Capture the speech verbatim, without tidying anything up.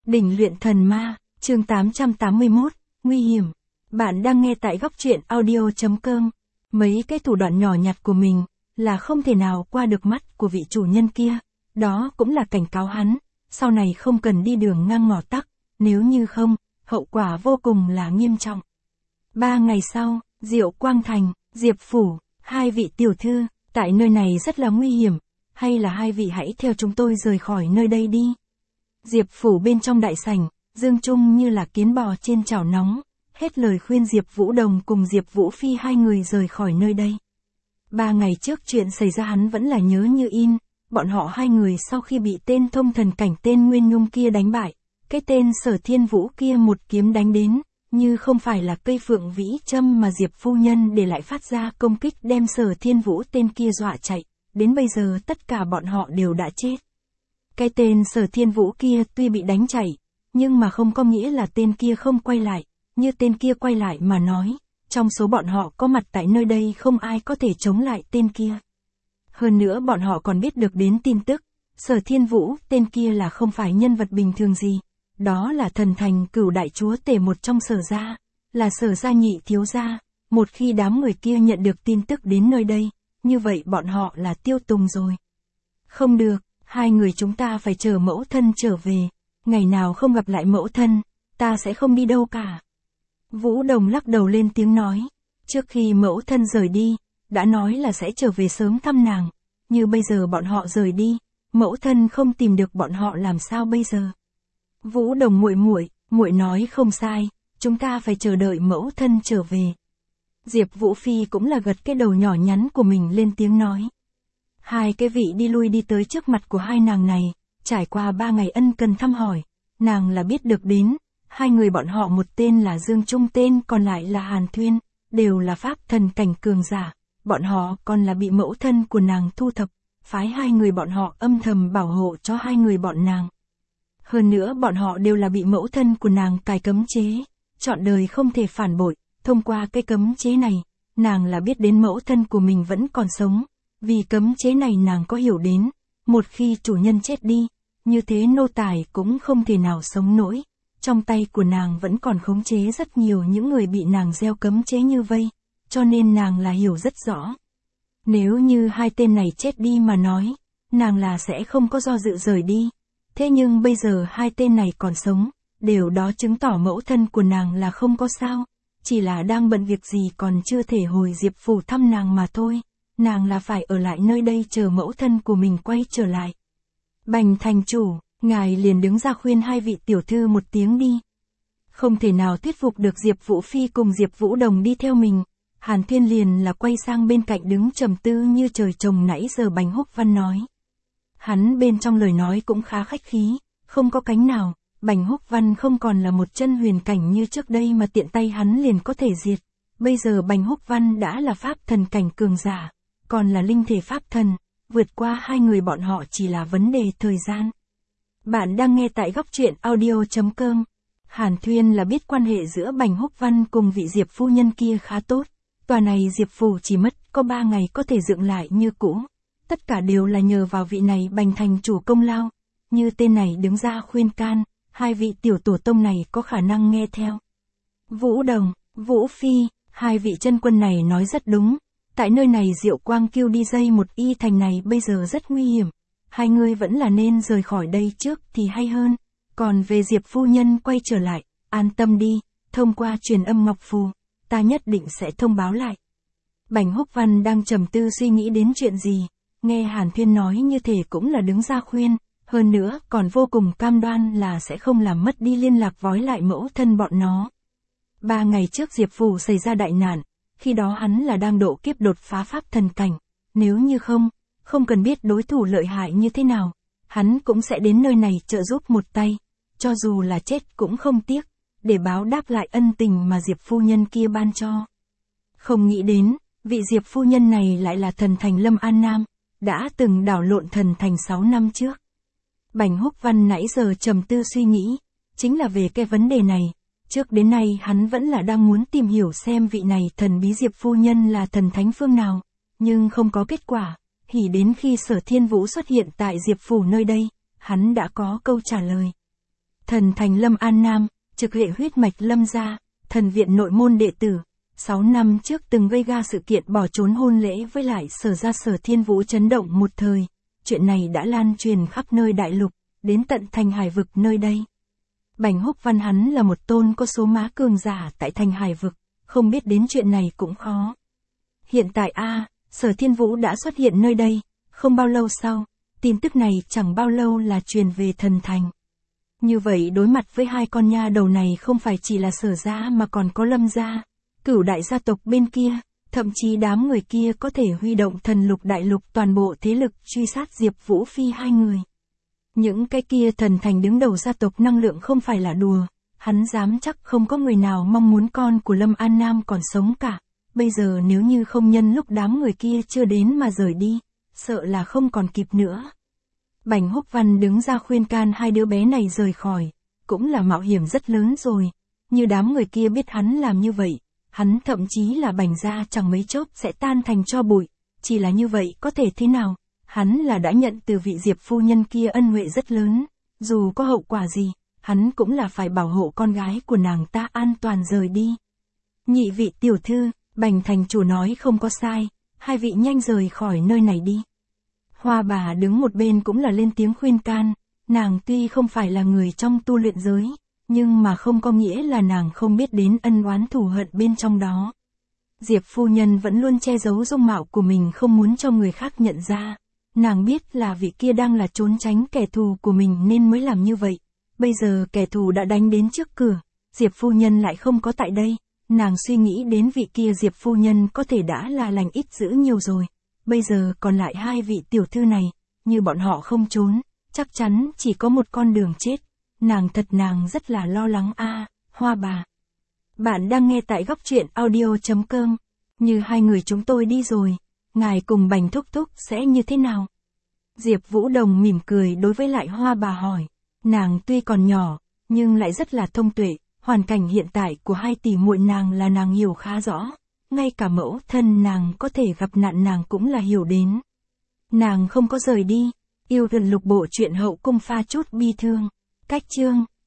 Đỉnh luyện thần ma, chương tám trăm tám mươi mốt, nguy hiểm. Bạn đang nghe tại góc truyện audio chấm com. Mấy cái thủ đoạn nhỏ nhặt của mình, là không thể nào qua được mắt của vị chủ nhân kia. Đó cũng là cảnh cáo hắn, sau này không cần đi đường ngang ngõ tắc, nếu như không, hậu quả vô cùng là nghiêm trọng. Ba ngày sau, Diệu Quang Thành, Diệp Phủ, hai vị tiểu thư, tại nơi này rất là nguy hiểm, hay là hai vị hãy theo chúng tôi rời khỏi nơi đây đi. Diệp Phủ bên trong đại sảnh, Dương Trung như là kiến bò trên chảo nóng, hết lời khuyên Diệp Vũ Đồng cùng Diệp Vũ Phi hai người rời khỏi nơi đây. Ba ngày trước chuyện xảy ra hắn vẫn là nhớ như in, bọn họ hai người sau khi bị tên thông thần cảnh tên Nguyên Nhung kia đánh bại, cái tên Sở Thiên Vũ kia một kiếm đánh đến, như không phải là cây phượng vĩ châm mà Diệp phu nhân để lại phát ra công kích đem Sở Thiên Vũ tên kia dọa chạy, đến bây giờ tất cả bọn họ đều đã chết. Cái tên Sở Thiên Vũ kia tuy bị đánh chạy, nhưng mà không có nghĩa là tên kia không quay lại, như tên kia quay lại mà nói, trong số bọn họ có mặt tại nơi đây không ai có thể chống lại tên kia. Hơn nữa bọn họ còn biết được đến tin tức, Sở Thiên Vũ tên kia là không phải nhân vật bình thường gì, đó là thần thành cửu đại chúa tể một trong Sở gia, là Sở gia nhị thiếu gia, một khi đám người kia nhận được tin tức đến nơi đây, như vậy bọn họ là tiêu tùng rồi. Không được. Hai người chúng ta phải chờ mẫu thân trở về, ngày nào không gặp lại mẫu thân, ta sẽ không đi đâu cả. Vũ Đồng lắc đầu lên tiếng nói, trước khi mẫu thân rời đi, đã nói là sẽ trở về sớm thăm nàng, như bây giờ bọn họ rời đi, mẫu thân không tìm được bọn họ làm sao bây giờ. Vũ Đồng muội muội, muội nói không sai, chúng ta phải chờ đợi mẫu thân trở về. Diệp Vũ Phi cũng là gật cái đầu nhỏ nhắn của mình lên tiếng nói. Hai cái vị đi lui đi tới trước mặt của hai nàng này, trải qua ba ngày ân cần thăm hỏi, nàng là biết được đến, hai người bọn họ một tên là Dương Trung tên còn lại là Hàn Thuyên, đều là pháp thần cảnh cường giả, bọn họ còn là bị mẫu thân của nàng thu thập, phái hai người bọn họ âm thầm bảo hộ cho hai người bọn nàng. Hơn nữa bọn họ đều là bị mẫu thân của nàng cài cấm chế, trọn đời không thể phản bội, thông qua cái cấm chế này, nàng là biết đến mẫu thân của mình vẫn còn sống. Vì cấm chế này nàng có hiểu đến, một khi chủ nhân chết đi, như thế nô tài cũng không thể nào sống nổi, trong tay của nàng vẫn còn khống chế rất nhiều những người bị nàng gieo cấm chế như vây, cho nên nàng là hiểu rất rõ. Nếu như hai tên này chết đi mà nói, nàng là sẽ không có do dự rời đi, thế nhưng bây giờ hai tên này còn sống, điều đó chứng tỏ mẫu thân của nàng là không có sao, chỉ là đang bận việc gì còn chưa thể hồi Diệp Phủ thăm nàng mà thôi. Nàng là phải ở lại nơi đây chờ mẫu thân của mình quay trở lại. Bành thành chủ, ngài liền đứng ra khuyên hai vị tiểu thư một tiếng đi. Không thể nào thuyết phục được Diệp Vũ Phi cùng Diệp Vũ Đồng đi theo mình. Hàn Thuyên liền là quay sang bên cạnh đứng trầm tư như trời trồng nãy giờ Bành Húc Văn nói. Hắn bên trong lời nói cũng khá khách khí, không có cánh nào, Bành Húc Văn không còn là một chân huyền cảnh như trước đây mà tiện tay hắn liền có thể diệt. Bây giờ Bành Húc Văn đã là pháp thần cảnh cường giả. Còn là linh thể pháp thần, vượt qua hai người bọn họ chỉ là vấn đề thời gian. Bạn đang nghe tại góc truyện audio chấm com. Hàn Thuyên là biết quan hệ giữa Bành Húc Văn cùng vị Diệp phu nhân kia khá tốt. Tòa này Diệp Phủ chỉ mất có ba ngày có thể dựng lại như cũ. Tất cả đều là nhờ vào vị này Bành thành chủ công lao. Như tên này đứng ra khuyên can, hai vị tiểu tổ tông này có khả năng nghe theo. Vũ Đồng, Vũ Phi, hai vị chân quân này nói rất đúng. Tại nơi này Diệu Quang kêu đi dây một y thành này bây giờ rất nguy hiểm, hai người vẫn là nên rời khỏi đây trước thì hay hơn, còn về Diệp phu nhân quay trở lại, an tâm đi, thông qua truyền âm ngọc phù, ta nhất định sẽ thông báo lại. Bành Húc Văn đang trầm tư suy nghĩ đến chuyện gì, nghe Hàn Thuyên nói như thể cũng là đứng ra khuyên, hơn nữa còn vô cùng cam đoan là sẽ không làm mất đi liên lạc vói lại mẫu thân bọn nó. Ba ngày trước Diệp Phủ xảy ra đại nạn. Khi đó hắn là đang độ kiếp đột phá pháp thần cảnh, nếu như không, không cần biết đối thủ lợi hại như thế nào, hắn cũng sẽ đến nơi này trợ giúp một tay, cho dù là chết cũng không tiếc, để báo đáp lại ân tình mà Diệp phu nhân kia ban cho. Không nghĩ đến, vị Diệp phu nhân này lại là thần thành Lâm An Nam, đã từng đảo lộn thần thành sáu năm trước. Bành Húc Văn nãy giờ trầm tư suy nghĩ, chính là về cái vấn đề này. Trước đến nay hắn vẫn là đang muốn tìm hiểu xem vị này thần bí Diệp phu nhân là thần thánh phương nào, nhưng không có kết quả, hỉ đến khi Sở Thiên Vũ xuất hiện tại Diệp Phủ nơi đây, hắn đã có câu trả lời. Thần thành Lâm An Nam, trực hệ huyết mạch Lâm gia, thần viện nội môn đệ tử. sáu năm trước từng gây ra sự kiện bỏ trốn hôn lễ với lại Sở gia Sở Thiên Vũ chấn động một thời. Chuyện này đã lan truyền khắp nơi đại lục, đến tận thành Hải vực nơi đây. Bành Húc Văn hắn là một tôn có số má cường giả tại thành Hải vực, không biết đến chuyện này cũng khó. Hiện tại a, Sở Thiên Vũ đã xuất hiện nơi đây, không bao lâu sau, tin tức này chẳng bao lâu là truyền về thần thành. Như vậy đối mặt với hai con nha đầu này không phải chỉ là Sở gia mà còn có Lâm gia, cửu đại gia tộc bên kia, thậm chí đám người kia có thể huy động thần lục đại lục toàn bộ thế lực truy sát Diệp Vũ Phi hai người. Những cái kia thần thành đứng đầu gia tộc năng lượng không phải là đùa, hắn dám chắc không có người nào mong muốn con của Lâm An Nam còn sống cả. Bây giờ nếu như không nhân lúc đám người kia chưa đến mà rời đi, sợ là không còn kịp nữa. Bành Húc Văn đứng ra khuyên can hai đứa bé này rời khỏi, cũng là mạo hiểm rất lớn rồi, như đám người kia biết hắn làm như vậy, hắn thậm chí là Bành gia chẳng mấy chốc sẽ tan thành tro bụi, chỉ là như vậy có thể thế nào, hắn là đã nhận từ vị Diệp phu nhân kia ân huệ rất lớn, dù có hậu quả gì, hắn cũng là phải bảo hộ con gái của nàng ta an toàn rời đi. Nhị vị tiểu thư, Bành thành chủ nói không có sai, hai vị nhanh rời khỏi nơi này đi. Hoa bà đứng một bên cũng là lên tiếng khuyên can, nàng tuy không phải là người trong tu luyện giới, nhưng mà không có nghĩa là nàng không biết đến ân oán thù hận bên trong đó. Diệp phu nhân vẫn luôn che giấu dung mạo của mình không muốn cho người khác nhận ra. Nàng biết là vị kia đang là trốn tránh kẻ thù của mình nên mới làm như vậy. Bây giờ kẻ thù đã đánh đến trước cửa, Diệp phu nhân lại không có tại đây. Nàng suy nghĩ đến vị kia Diệp phu nhân có thể đã là lành ít dữ nhiều rồi. Bây giờ còn lại hai vị tiểu thư này, như bọn họ không trốn, chắc chắn chỉ có một con đường chết. Nàng thật nàng rất là lo lắng a, Hoa bà. Bạn đang nghe tại góc truyện audio chấm com. Như hai người chúng tôi đi rồi, ngài cùng Bành thúc thúc sẽ như thế nào? Diệp Vũ Đồng mỉm cười đối với lại Hoa bà hỏi. Nàng tuy còn nhỏ, nhưng lại rất là thông tuệ, hoàn cảnh hiện tại của hai tỷ muội nàng là nàng hiểu khá rõ. Ngay cả mẫu thân nàng có thể gặp nạn nàng cũng là hiểu đến. Nàng không có rời đi, yêu gần lục bộ truyện hậu cung pha chút bi thương. Cách chương,